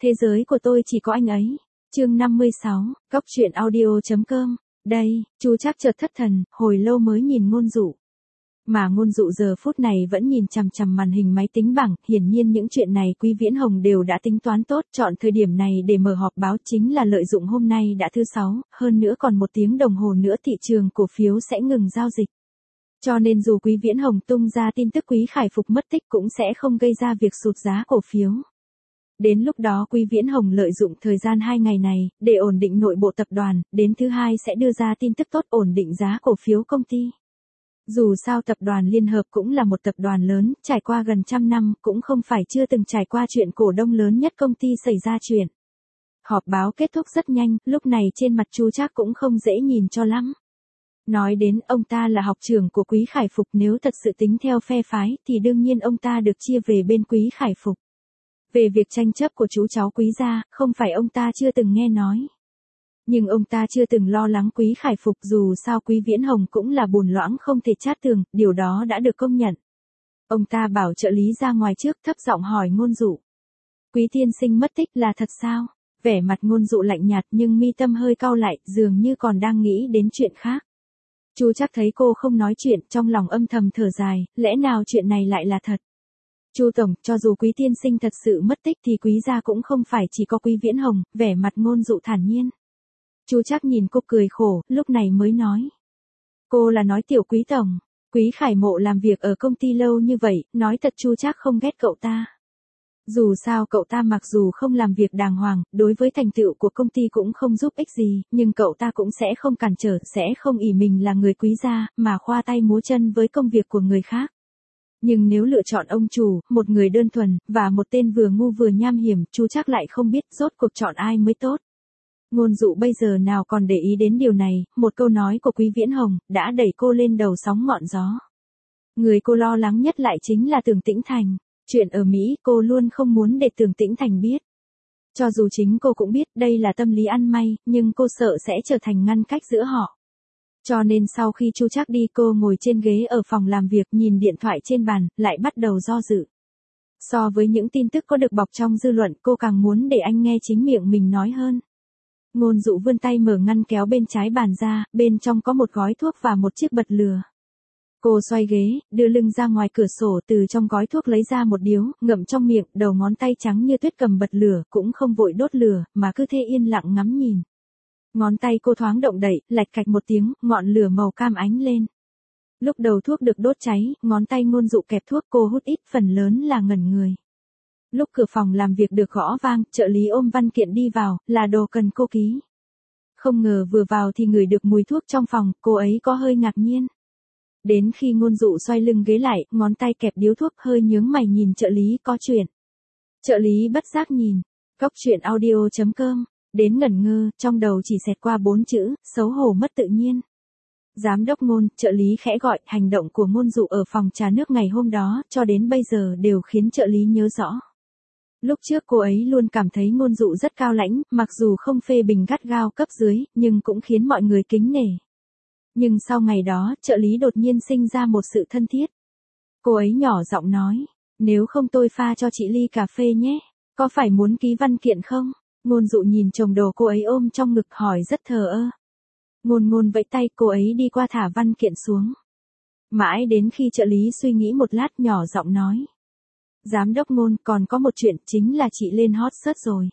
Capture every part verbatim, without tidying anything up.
thế giới của tôi chỉ có anh ấy. Chương năm mươi sáu, Cóc truyện audio chấm com. Đây, Chu Trác chợt thất thần, hồi lâu mới nhìn Ngôn Dụ. Mà Ngôn Dụ giờ phút này vẫn nhìn chằm chằm màn hình máy tính bảng, hiển nhiên những chuyện này Quý Viễn Hồng đều đã tính toán tốt, chọn thời điểm này để mở họp báo chính là lợi dụng hôm nay đã thứ sáu, hơn nữa còn một tiếng đồng hồ nữa thị trường cổ phiếu sẽ ngừng giao dịch. Cho nên dù Quý Viễn Hồng tung ra tin tức Quý Khải Phục mất tích cũng sẽ không gây ra việc sụt giá cổ phiếu. Đến lúc đó Quý Viễn Hồng lợi dụng thời gian hai ngày này, để ổn định nội bộ tập đoàn, đến thứ hai sẽ đưa ra tin tức tốt ổn định giá cổ phiếu công ty. Dù sao tập đoàn Liên Hợp cũng là một tập đoàn lớn, trải qua gần trăm năm, cũng không phải chưa từng trải qua chuyện cổ đông lớn nhất công ty xảy ra chuyện. Họp báo kết thúc rất nhanh, lúc này trên mặt Chu Trác cũng không dễ nhìn cho lắm. Nói đến ông ta là học trưởng của Quý Khải Phục, nếu thật sự tính theo phe phái thì đương nhiên ông ta được chia về bên Quý Khải Phục. Về việc tranh chấp của chú cháu Quý gia, không phải ông ta chưa từng nghe nói. Nhưng ông ta chưa từng lo lắng Quý Khải Phục, dù sao Quý Viễn Hồng cũng là bùn loãng không thể chát tường, điều đó đã được công nhận. Ông ta bảo trợ lý ra ngoài trước, thấp giọng hỏi Ngôn Dụ. Quý tiên sinh mất tích là thật sao? Vẻ mặt Ngôn Dụ lạnh nhạt nhưng mi tâm hơi cau lại, dường như còn đang nghĩ đến chuyện khác. Chu Trác thấy cô không nói chuyện, trong lòng âm thầm thở dài, lẽ nào chuyện này lại là thật? Chu tổng, cho dù Quý tiên sinh thật sự mất tích thì Quý gia cũng không phải chỉ có Quý Viễn Hồng, vẻ mặt Ngôn Dụ thản nhiên. Chu Trác nhìn cô cười khổ, lúc này mới nói. Cô là nói tiểu Quý tổng, Quý Khải Mộ làm việc ở công ty lâu như vậy, nói thật Chu Trác không ghét cậu ta. Dù sao cậu ta mặc dù không làm việc đàng hoàng, đối với thành tựu của công ty cũng không giúp ích gì, nhưng cậu ta cũng sẽ không cản trở, sẽ không ỷ mình là người Quý gia, mà khoa tay múa chân với công việc của người khác. Nhưng nếu lựa chọn ông chủ, một người đơn thuần, và một tên vừa ngu vừa nham hiểm, Chu Trác lại không biết rốt cuộc chọn ai mới tốt. Ngôn Dụ bây giờ nào còn để ý đến điều này, một câu nói của Quý Viễn Hồng, đã đẩy cô lên đầu sóng ngọn gió. Người cô lo lắng nhất lại chính là Tưởng Tĩnh Thành. Chuyện ở Mỹ cô luôn không muốn để Tưởng Tĩnh Thành biết. Cho dù chính cô cũng biết đây là tâm lý ăn may, nhưng cô sợ sẽ trở thành ngăn cách giữa họ. Cho nên sau khi Chu Trác đi cô ngồi trên ghế ở phòng làm việc nhìn điện thoại trên bàn, lại bắt đầu do dự. So với những tin tức có được bọc trong dư luận cô càng muốn để anh nghe chính miệng mình nói hơn. Ngôn Dụ vươn tay mở ngăn kéo bên trái bàn ra, bên trong có một gói thuốc và một chiếc bật lửa. Cô xoay ghế, đưa lưng ra ngoài cửa sổ, từ trong gói thuốc lấy ra một điếu, ngậm trong miệng, đầu ngón tay trắng như tuyết cầm bật lửa, cũng không vội đốt lửa, mà cứ thế yên lặng ngắm nhìn. Ngón tay cô thoáng động đậy, lạch cạch một tiếng, ngọn lửa màu cam ánh lên. Lúc đầu thuốc được đốt cháy, ngón tay Ngôn Dụ kẹp thuốc, cô hút ít, phần lớn là ngẩn người. Lúc cửa phòng làm việc được gõ vang, trợ lý ôm văn kiện đi vào, là đồ cần cô ký. Không ngờ vừa vào thì ngửi được mùi thuốc trong phòng, cô ấy có hơi ngạc nhiên. Đến khi Ngôn Dụ xoay lưng ghế lại, ngón tay kẹp điếu thuốc, hơi nhướng mày nhìn trợ lý. Có chuyện. Trợ lý bất giác nhìn. Cóc truyện audio chấm com. Đến ngẩn ngơ, trong đầu chỉ xẹt qua bốn chữ, xấu hổ mất tự nhiên. Giám đốc Ngôn, trợ lý khẽ gọi, hành động của Ngôn Dụ ở phòng trà nước ngày hôm đó, cho đến bây giờ đều khiến trợ lý nhớ rõ. Lúc trước cô ấy luôn cảm thấy Ngôn Dụ rất cao lãnh, mặc dù không phê bình gắt gao cấp dưới, nhưng cũng khiến mọi người kính nể. Nhưng sau ngày đó, trợ lý đột nhiên sinh ra một sự thân thiết. Cô ấy nhỏ giọng nói, nếu không tôi pha cho chị ly cà phê nhé, có phải muốn ký văn kiện không? Ngôn Dụ nhìn chồng đồ cô ấy ôm trong ngực hỏi rất thờ ơ. Ngôn Ngôn vẫy tay, cô ấy đi qua thả văn kiện xuống. Mãi đến khi trợ lý suy nghĩ một lát nhỏ giọng nói. Giám đốc Ngôn, còn có một chuyện, chính là chị lên hot search rồi.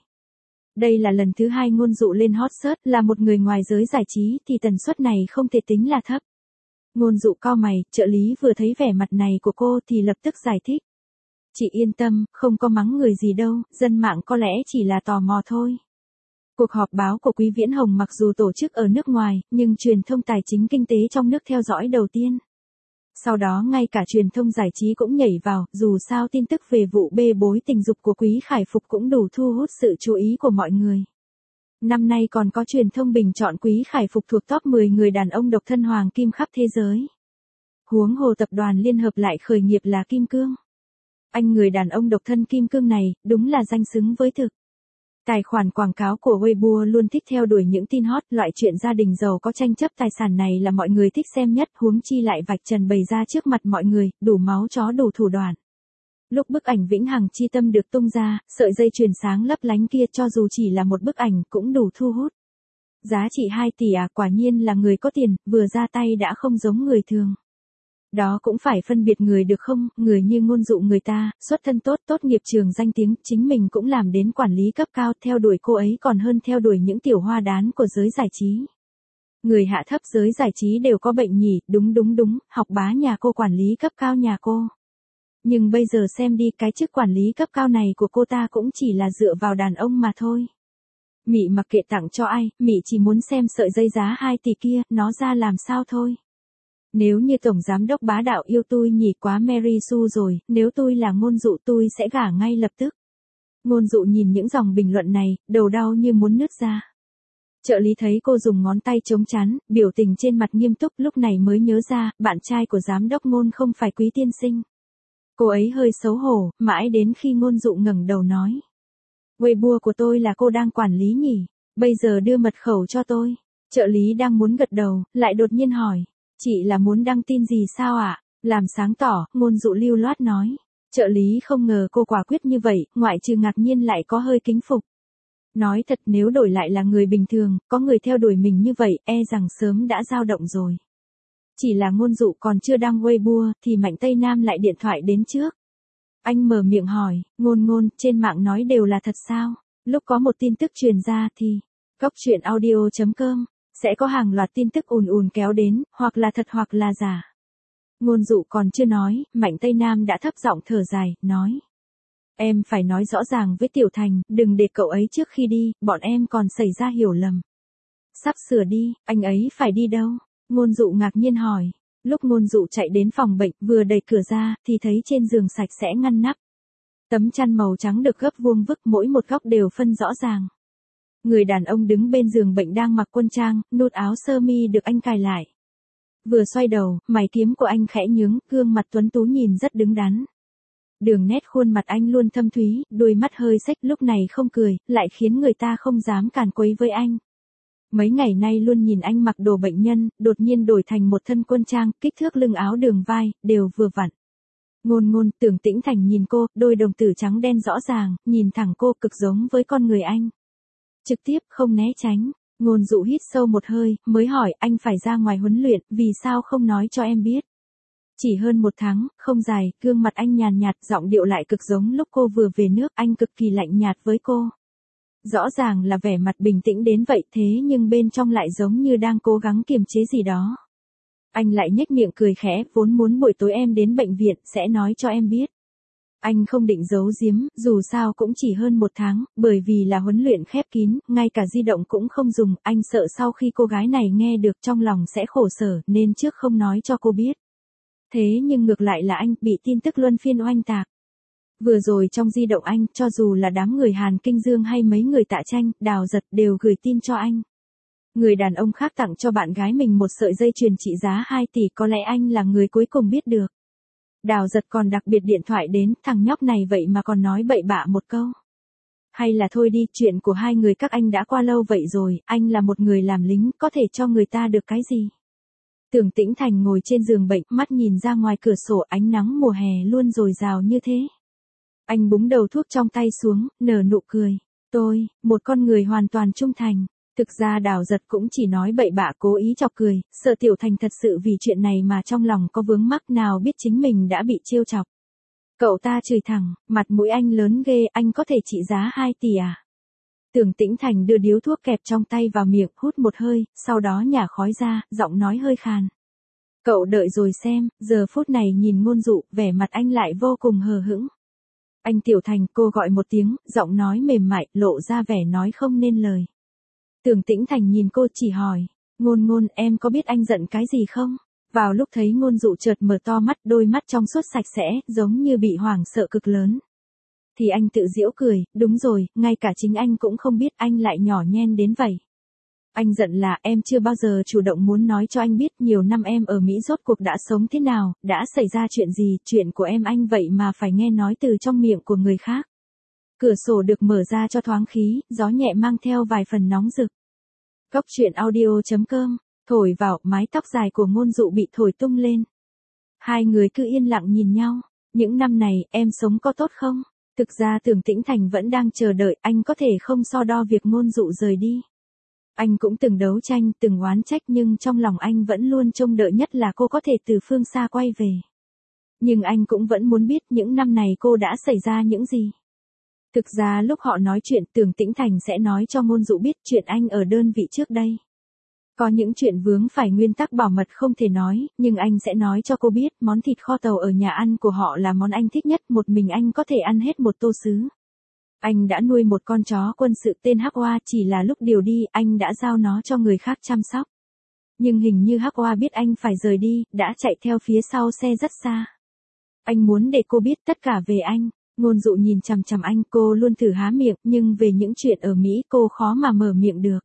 Đây là lần thứ hai Ngôn Dụ lên hot search, là một người ngoài giới giải trí thì tần suất này không thể tính là thấp. Ngôn Dụ cau mày, trợ lý vừa thấy vẻ mặt này của cô thì lập tức giải thích. Chị yên tâm, không có mắng người gì đâu, dân mạng có lẽ chỉ là tò mò thôi. Cuộc họp báo của Quý Viễn Hồng mặc dù tổ chức ở nước ngoài, nhưng truyền thông tài chính kinh tế trong nước theo dõi đầu tiên. Sau đó ngay cả truyền thông giải trí cũng nhảy vào, dù sao tin tức về vụ bê bối tình dục của Quý Khải Phục cũng đủ thu hút sự chú ý của mọi người. Năm nay còn có truyền thông bình chọn Quý Khải Phục thuộc top mười người đàn ông độc thân hoàng kim khắp thế giới. Huống hồ tập đoàn Liên Hợp lại khởi nghiệp là Kim Cương. Anh người đàn ông độc thân Kim Cương này, đúng là danh xứng với thực. Tài khoản quảng cáo của Weibo luôn thích theo đuổi những tin hot, loại chuyện gia đình giàu có tranh chấp tài sản này là mọi người thích xem nhất, huống chi lại vạch trần bày ra trước mặt mọi người, đủ máu chó đủ thủ đoạn. Lúc bức ảnh Vĩnh Hằng Chi Tâm được tung ra, sợi dây chuyền sáng lấp lánh kia cho dù chỉ là một bức ảnh cũng đủ thu hút. Giá trị hai tỷ à, quả nhiên là người có tiền, vừa ra tay đã không giống người thường. Đó cũng phải phân biệt người được không, người như Ngôn Dụ người ta, xuất thân tốt, tốt nghiệp trường danh tiếng, chính mình cũng làm đến quản lý cấp cao, theo đuổi cô ấy còn hơn theo đuổi những tiểu hoa đán của giới giải trí. Người hạ thấp giới giải trí đều có bệnh nhỉ, đúng đúng đúng, học bá nhà cô quản lý cấp cao nhà cô. Nhưng bây giờ xem đi, cái chức quản lý cấp cao này của cô ta cũng chỉ là dựa vào đàn ông mà thôi. Mị mặc kệ tặng cho ai, Mị chỉ muốn xem sợi dây giá hai tỷ kia, nó ra làm sao thôi. Nếu như tổng giám đốc bá đạo yêu tôi nhỉ, quá Mary Sue rồi, nếu tôi là Ngôn Dụ tôi sẽ gả ngay lập tức. Ngôn Dụ nhìn những dòng bình luận này, đầu đau như muốn nứt ra. Trợ lý thấy cô dùng ngón tay chống trán, biểu tình trên mặt nghiêm túc, lúc này mới nhớ ra, bạn trai của giám đốc Ngôn không phải Quý tiên sinh. Cô ấy hơi xấu hổ, mãi đến khi Ngôn Dụ ngẩng đầu nói. Weibo của tôi là cô đang quản lý nhỉ, bây giờ đưa mật khẩu cho tôi. Trợ lý đang muốn gật đầu, lại đột nhiên hỏi. Chị là muốn đăng tin gì sao ạ? À? Làm sáng tỏ, Ngôn Dụ lưu loát nói. Trợ lý không ngờ cô quả quyết như vậy, ngoại trừ ngạc nhiên lại có hơi kính phục. Nói thật, nếu đổi lại là người bình thường, có người theo đuổi mình như vậy, e rằng sớm đã dao động rồi. Chỉ là Ngôn Dụ còn chưa đăng Weibo, thì Mạnh Tây Nam lại điện thoại đến trước. Anh mở miệng hỏi, Ngôn Ngôn, trên mạng nói đều là thật sao? Lúc có một tin tức truyền ra thì, Cóc Truyện Audio chấm com, sẽ có hàng loạt tin tức ùn ùn kéo đến, hoặc là thật hoặc là giả. Ngôn Dụ còn chưa nói, Mạnh Tây Nam đã thấp giọng thở dài, nói. Em phải nói rõ ràng với Tiểu Thành, đừng để cậu ấy trước khi đi, bọn em còn xảy ra hiểu lầm. Sắp sửa đi, anh ấy phải đi đâu? Ngôn Dụ ngạc nhiên hỏi. Lúc Ngôn Dụ chạy đến phòng bệnh, vừa đẩy cửa ra, thì thấy trên giường sạch sẽ ngăn nắp. Tấm chăn màu trắng được gấp vuông vức, mỗi một góc đều phân rõ ràng. Người đàn ông đứng bên giường bệnh đang mặc quân trang, nút áo sơ mi được anh cài lại. Vừa xoay đầu, mày kiếm của anh khẽ nhướng, gương mặt tuấn tú nhìn rất đứng đắn. Đường nét khuôn mặt anh luôn thâm thúy, đôi mắt hơi xếch, lúc này không cười, lại khiến người ta không dám càn quấy với anh. Mấy ngày nay luôn nhìn anh mặc đồ bệnh nhân, đột nhiên đổi thành một thân quân trang, kích thước lưng áo đường vai, đều vừa vặn. Ngôn Ngôn, Tưởng Tĩnh Thành nhìn cô, đôi đồng tử trắng đen rõ ràng, nhìn thẳng cô cực giống với con người anh. Trực tiếp, không né tránh. Ngôn Dụ hít sâu một hơi, mới hỏi, anh phải ra ngoài huấn luyện, vì sao không nói cho em biết? Chỉ hơn một tháng, không dài, gương mặt anh nhàn nhạt, giọng điệu lại cực giống lúc cô vừa về nước, anh cực kỳ lạnh nhạt với cô. Rõ ràng là vẻ mặt bình tĩnh đến vậy, thế nhưng bên trong lại giống như đang cố gắng kiềm chế gì đó. Anh lại nhếch miệng cười khẽ, vốn muốn buổi tối em đến bệnh viện, sẽ nói cho em biết. Anh không định giấu giếm, dù sao cũng chỉ hơn một tháng, bởi vì là huấn luyện khép kín, ngay cả di động cũng không dùng, anh sợ sau khi cô gái này nghe được trong lòng sẽ khổ sở, nên trước không nói cho cô biết. Thế nhưng ngược lại là anh, bị tin tức luân phiên oanh tạc. Vừa rồi trong di động anh, cho dù là đám người Hàn Kinh Dương hay mấy người Tạ Tranh, Đào Giật đều gửi tin cho anh. Người đàn ông khác tặng cho bạn gái mình một sợi dây chuyền trị giá hai tỷ, có lẽ anh là người cuối cùng biết được. Đào Giật còn đặc biệt điện thoại đến, thằng nhóc này vậy mà còn nói bậy bạ một câu. Hay là thôi đi, chuyện của hai người các anh đã qua lâu vậy rồi, anh là một người làm lính, có thể cho người ta được cái gì? Tưởng Tĩnh Thành ngồi trên giường bệnh, mắt nhìn ra ngoài cửa sổ, ánh nắng mùa hè luôn dồi dào như thế. Anh búng đầu thuốc trong tay xuống, nở nụ cười. Tôi, một con người hoàn toàn trung thành. Thực ra Đào Giật cũng chỉ nói bậy bạ cố ý chọc cười, sợ Tiểu Thành thật sự vì chuyện này mà trong lòng có vướng mắc, nào biết chính mình đã bị trêu chọc. Cậu ta chửi thẳng, mặt mũi anh lớn ghê, anh có thể trị giá hai tỷ à? Tưởng Tĩnh Thành đưa điếu thuốc kẹp trong tay vào miệng, hút một hơi, sau đó nhả khói ra, giọng nói hơi khàn. Cậu đợi rồi xem, giờ phút này nhìn Ngôn Dụ, vẻ mặt anh lại vô cùng hờ hững. Anh Tiểu Thành, cô gọi một tiếng, giọng nói mềm mại, lộ ra vẻ nói không nên lời. Tưởng Tĩnh Thành nhìn cô chỉ hỏi, Ngôn Ngôn, em có biết anh giận cái gì không? Vào lúc thấy Ngôn Dụ chợt mở to mắt, đôi mắt trong suốt sạch sẽ, giống như bị hoảng sợ cực lớn. Thì anh tự giễu cười, đúng rồi, ngay cả chính anh cũng không biết anh lại nhỏ nhen đến vậy. Anh giận là em chưa bao giờ chủ động muốn nói cho anh biết nhiều năm em ở Mỹ rốt cuộc đã sống thế nào, đã xảy ra chuyện gì, chuyện của em anh vậy mà phải nghe nói từ trong miệng của người khác. Cửa sổ được mở ra cho thoáng khí, gió nhẹ mang theo vài phần nóng rực. Cóc Truyện Audio chấm com, thổi vào, mái tóc dài của Ngôn Dụ bị thổi tung lên. Hai người cứ yên lặng nhìn nhau. Những năm này, em sống có tốt không? Thực ra Tưởng Tĩnh Thành vẫn đang chờ đợi, anh có thể không so đo việc Ngôn Dụ rời đi. Anh cũng từng đấu tranh, từng oán trách nhưng trong lòng anh vẫn luôn trông đợi nhất là cô có thể từ phương xa quay về. Nhưng anh cũng vẫn muốn biết những năm này cô đã xảy ra những gì. Thực ra lúc họ nói chuyện Tưởng Tĩnh Thành sẽ nói cho Ngôn Dụ biết chuyện anh ở đơn vị trước đây. Có những chuyện vướng phải nguyên tắc bảo mật không thể nói, nhưng anh sẽ nói cho cô biết món thịt kho tàu ở nhà ăn của họ là món anh thích nhất, một mình anh có thể ăn hết một tô sứ. Anh đã nuôi một con chó quân sự tên Hắc Oa, chỉ là lúc điều đi anh đã giao nó cho người khác chăm sóc. Nhưng hình như Hắc Oa biết anh phải rời đi, đã chạy theo phía sau xe rất xa. Anh muốn để cô biết tất cả về anh. Ngôn Dụ nhìn chằm chằm anh, cô luôn thử há miệng, nhưng về những chuyện ở Mỹ cô khó mà mở miệng được.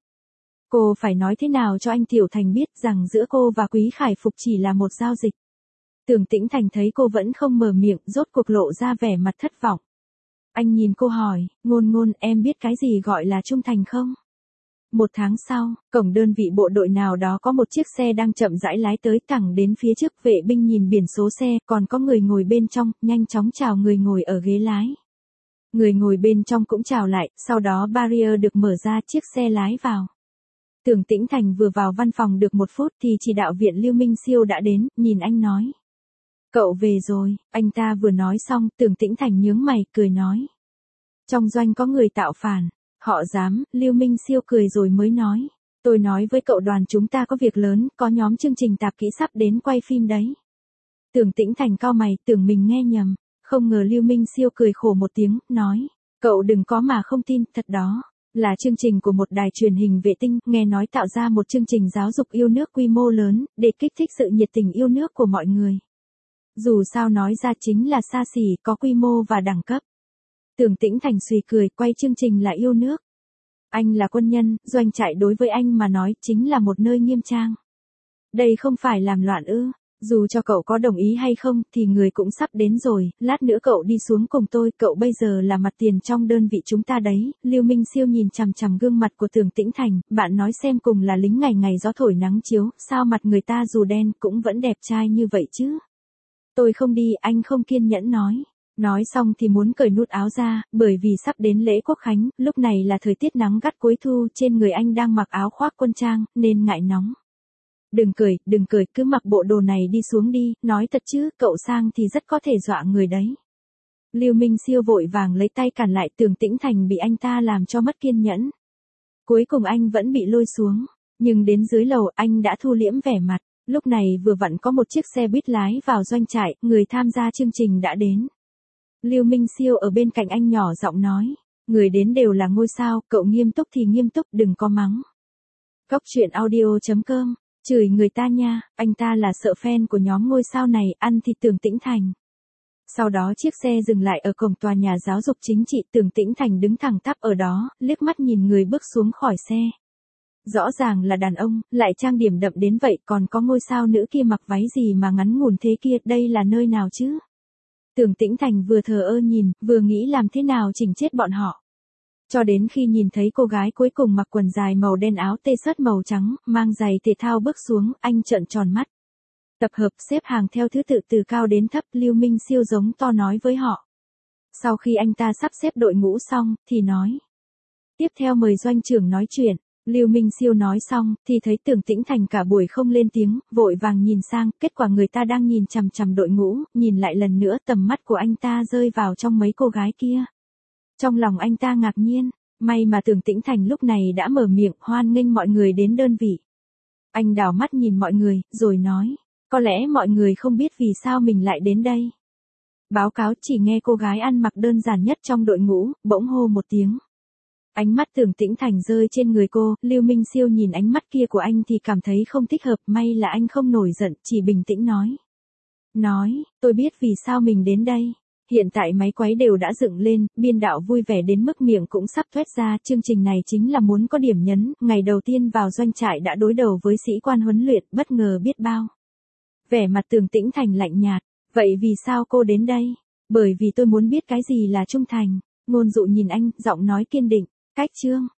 Cô phải nói thế nào cho anh Tiểu Thành biết rằng giữa cô và Quý Khải Phục chỉ là một giao dịch. Tưởng Tĩnh Thành thấy cô vẫn không mở miệng, rốt cuộc lộ ra vẻ mặt thất vọng. Anh nhìn cô hỏi, Ngôn Ngôn, em biết cái gì gọi là trung thành không? Một tháng sau, cổng đơn vị bộ đội nào đó có một chiếc xe đang chậm rãi lái tới thẳng đến phía trước, vệ binh nhìn biển số xe, còn có người ngồi bên trong, nhanh chóng chào người ngồi ở ghế lái. Người ngồi bên trong cũng chào lại, sau đó barrier được mở ra, chiếc xe lái vào. Tưởng Tĩnh Thành vừa vào văn phòng được một phút thì chỉ đạo viện Lưu Minh Siêu đã đến, nhìn anh nói. Cậu về rồi, anh ta vừa nói xong, Tưởng Tĩnh Thành nhướng mày, cười nói. Trong doanh có người tạo phản, họ dám, Lưu Minh Siêu cười rồi mới nói. Tôi nói với cậu đoàn chúng ta có việc lớn, có nhóm chương trình tạp kỹ sắp đến quay phim đấy. Tưởng Tĩnh Thành cau mày, tưởng mình nghe nhầm, không ngờ Lưu Minh Siêu cười khổ một tiếng, nói. Cậu đừng có mà không tin, thật đó. Là chương trình của một đài truyền hình vệ tinh, nghe nói tạo ra một chương trình giáo dục yêu nước quy mô lớn, để kích thích sự nhiệt tình yêu nước của mọi người. Dù sao nói ra chính là xa xỉ, có quy mô và đẳng cấp. Tưởng Tĩnh Thành suy cười, quay chương trình là yêu nước. Anh là quân nhân, doanh trại đối với anh mà nói chính là một nơi nghiêm trang. Đây không phải làm loạn ư? Dù cho cậu có đồng ý hay không thì người cũng sắp đến rồi, lát nữa cậu đi xuống cùng tôi, cậu bây giờ là mặt tiền trong đơn vị chúng ta đấy. Lưu Minh Siêu nhìn chằm chằm gương mặt của Tưởng Tĩnh Thành, bạn nói xem, cùng là lính ngày ngày gió thổi nắng chiếu, sao mặt người ta dù đen cũng vẫn đẹp trai như vậy chứ? Tôi không đi, anh không kiên nhẫn nói. Nói xong thì muốn cởi nút áo ra, bởi vì sắp đến lễ Quốc Khánh, lúc này là thời tiết nắng gắt cuối thu, trên người anh đang mặc áo khoác quân trang, nên ngại nóng. Đừng cười, đừng cười, cứ mặc bộ đồ này đi xuống đi, nói thật chứ, cậu sang thì rất có thể dọa người đấy. Lưu Minh Siêu vội vàng lấy tay cản lại, Tưởng Tĩnh Thành bị anh ta làm cho mất kiên nhẫn. Cuối cùng anh vẫn bị lôi xuống, nhưng đến dưới lầu anh đã thu liễm vẻ mặt, lúc này vừa vặn có một chiếc xe buýt lái vào doanh trại, người tham gia chương trình đã đến. Lưu Minh Siêu ở bên cạnh anh nhỏ giọng nói, người đến đều là ngôi sao, cậu nghiêm túc thì nghiêm túc, đừng có mắng. Cóc truyện audio chấm com Chửi người ta nha, anh ta là sợ fan của nhóm ngôi sao này, ăn thịt Tưởng Tĩnh Thành. Sau đó chiếc xe dừng lại ở cổng tòa nhà giáo dục chính trị, Tưởng Tĩnh Thành đứng thẳng tắp ở đó, liếc mắt nhìn người bước xuống khỏi xe. Rõ ràng là đàn ông, lại trang điểm đậm đến vậy, còn có ngôi sao nữ kia mặc váy gì mà ngắn ngủn thế kia, đây là nơi nào chứ? Tưởng Tĩnh Thành vừa thờ ơ nhìn, vừa nghĩ làm thế nào chỉnh chết bọn họ. Cho đến khi nhìn thấy cô gái cuối cùng mặc quần dài màu đen, áo t-shirt màu trắng, mang giày thể thao bước xuống, anh trợn tròn mắt. Tập hợp xếp hàng theo thứ tự từ cao đến thấp, Lưu Minh Siêu giống to nói với họ. Sau khi anh ta sắp xếp đội ngũ xong, thì nói. Tiếp theo mời doanh trưởng nói chuyện. Lưu Minh Siêu nói xong, thì thấy Tưởng Tĩnh Thành cả buổi không lên tiếng, vội vàng nhìn sang, kết quả người ta đang nhìn chằm chằm đội ngũ, nhìn lại lần nữa tầm mắt của anh ta rơi vào trong mấy cô gái kia. Trong lòng anh ta ngạc nhiên, may mà Tưởng Tĩnh Thành lúc này đã mở miệng hoan nghênh mọi người đến đơn vị. Anh đảo mắt nhìn mọi người, rồi nói, có lẽ mọi người không biết vì sao mình lại đến đây. Báo cáo, chỉ nghe cô gái ăn mặc đơn giản nhất trong đội ngũ, bỗng hô một tiếng. Ánh mắt Tưởng Tĩnh Thành rơi trên người cô, Lưu Minh Siêu nhìn ánh mắt kia của anh thì cảm thấy không thích hợp, may là anh không nổi giận, chỉ bình tĩnh nói. Nói, tôi biết vì sao mình đến đây. Hiện tại máy quấy đều đã dựng lên, biên đạo vui vẻ đến mức miệng cũng sắp thoét ra, chương trình này chính là muốn có điểm nhấn, ngày đầu tiên vào doanh trại đã đối đầu với sĩ quan huấn luyện, bất ngờ biết bao. Vẻ mặt Tưởng Tĩnh Thành lạnh nhạt, vậy vì sao cô đến đây? Bởi vì tôi muốn biết cái gì là trung thành. Ngôn Dụ nhìn anh, giọng nói kiên định, cách chương.